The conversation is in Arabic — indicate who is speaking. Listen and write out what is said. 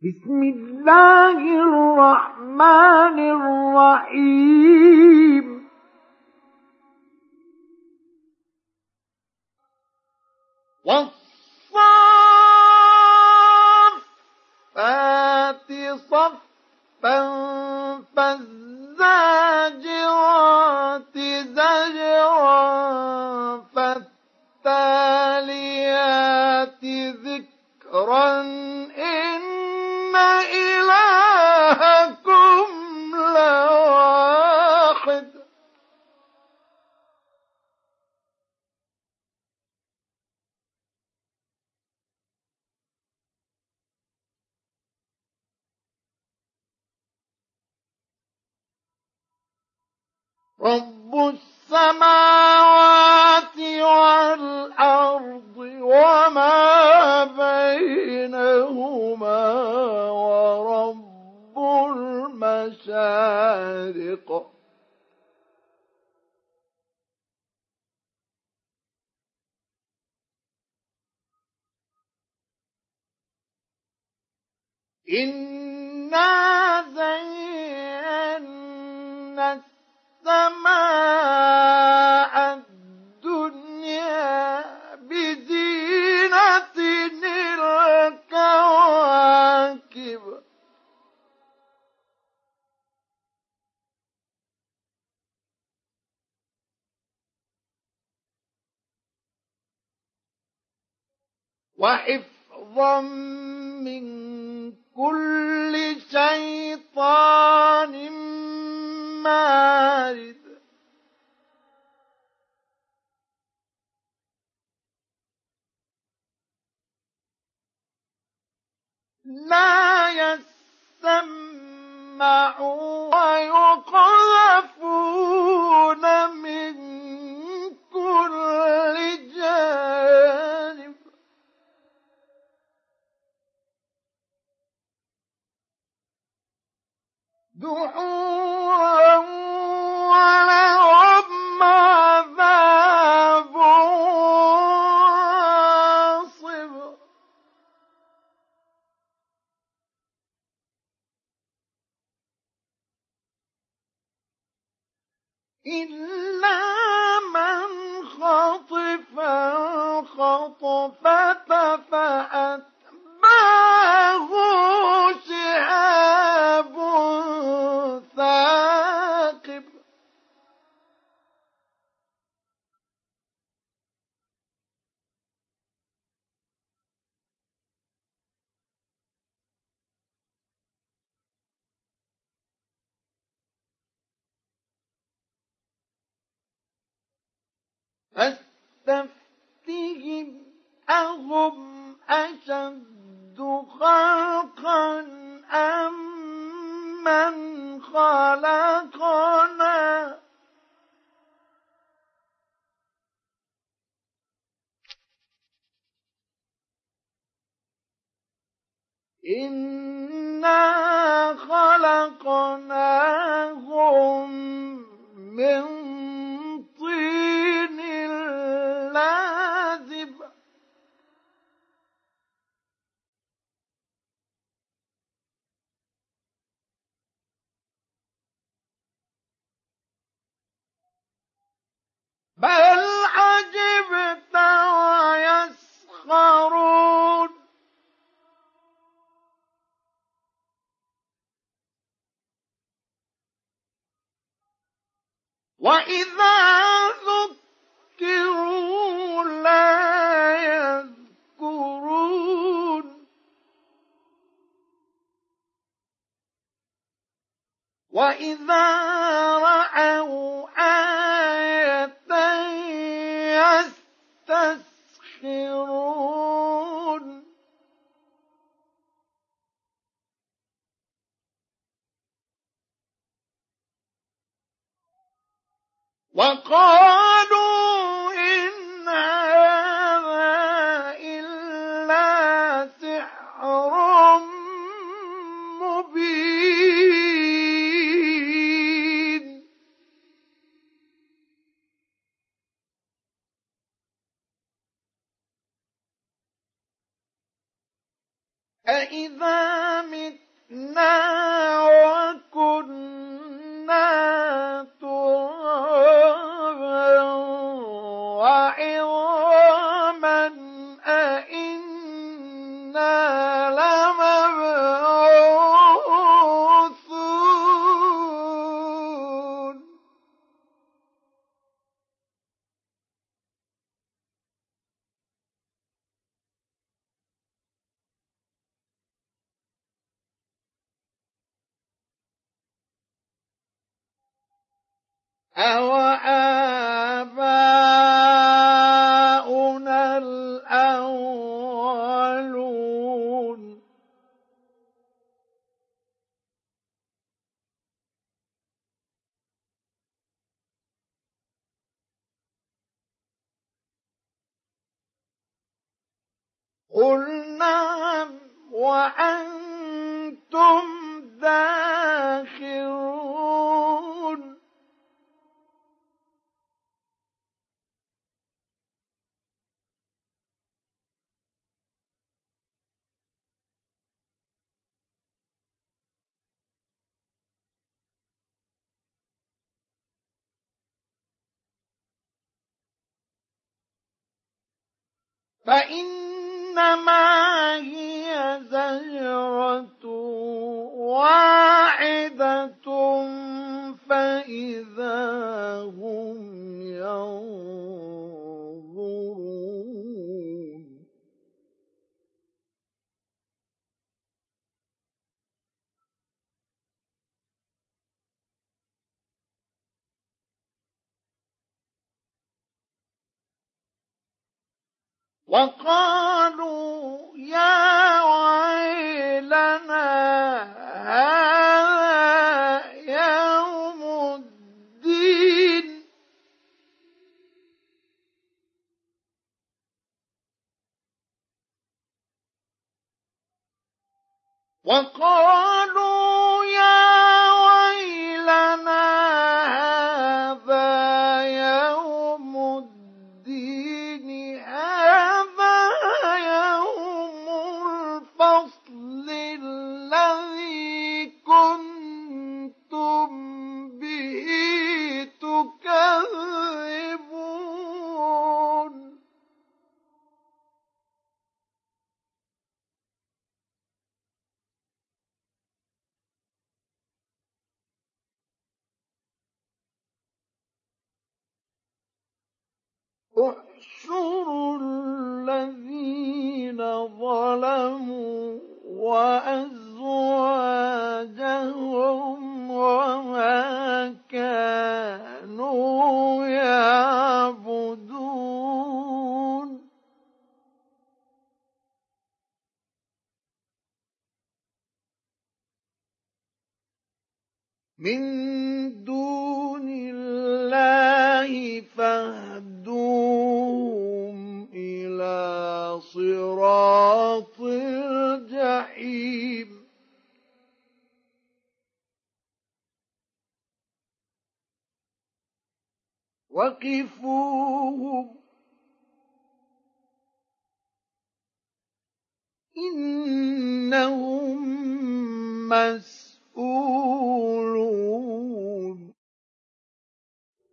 Speaker 1: بسم الله الرحمن الرحيم والصافات صفا فالزاجرات زجرا فالتاليات ذكرا إن إلهكم لواحد رب السماوات والأرض وما بينهما ورب المشارق إنا زينا السماء الدنيا بزينة الكواكب وحفظا من كل شيطان مارد لا يسمعون ويقذفون من كل جانب دحورا ولهم عذاب واصب إلا من خطف الخطفة فأتبعه شهاب ثاقب فاستفتهم أهم أشد خلقا أم من خلقنا إنا خلقناهم من طين لازب بل عجبت ويسخرون وإذا ذكروا لا يذكرون وإذا رأوا آية يستسخرون وقالوا إن هذا إلا سحر مبين أإذا متنا وكنا ترابا وعظاما أإنا لمبعوثون أوآباؤنا الأولون قل نعم وأنتم داخرون فإنما هي زجرة واحدة فإذا هم ينظرون وقالوا يا ويلنا هذا يوم الدين وقالوا يا ويلنا هذا يوم الدين هذا يوم الفصل الذي كنتم به تكذبون احشروا الذين ظلموا وأزواجهم وما كانوا يعبدون من دون الله فاهدوهم إلى صراط الجحيم وقفوهم إنهم مسؤولون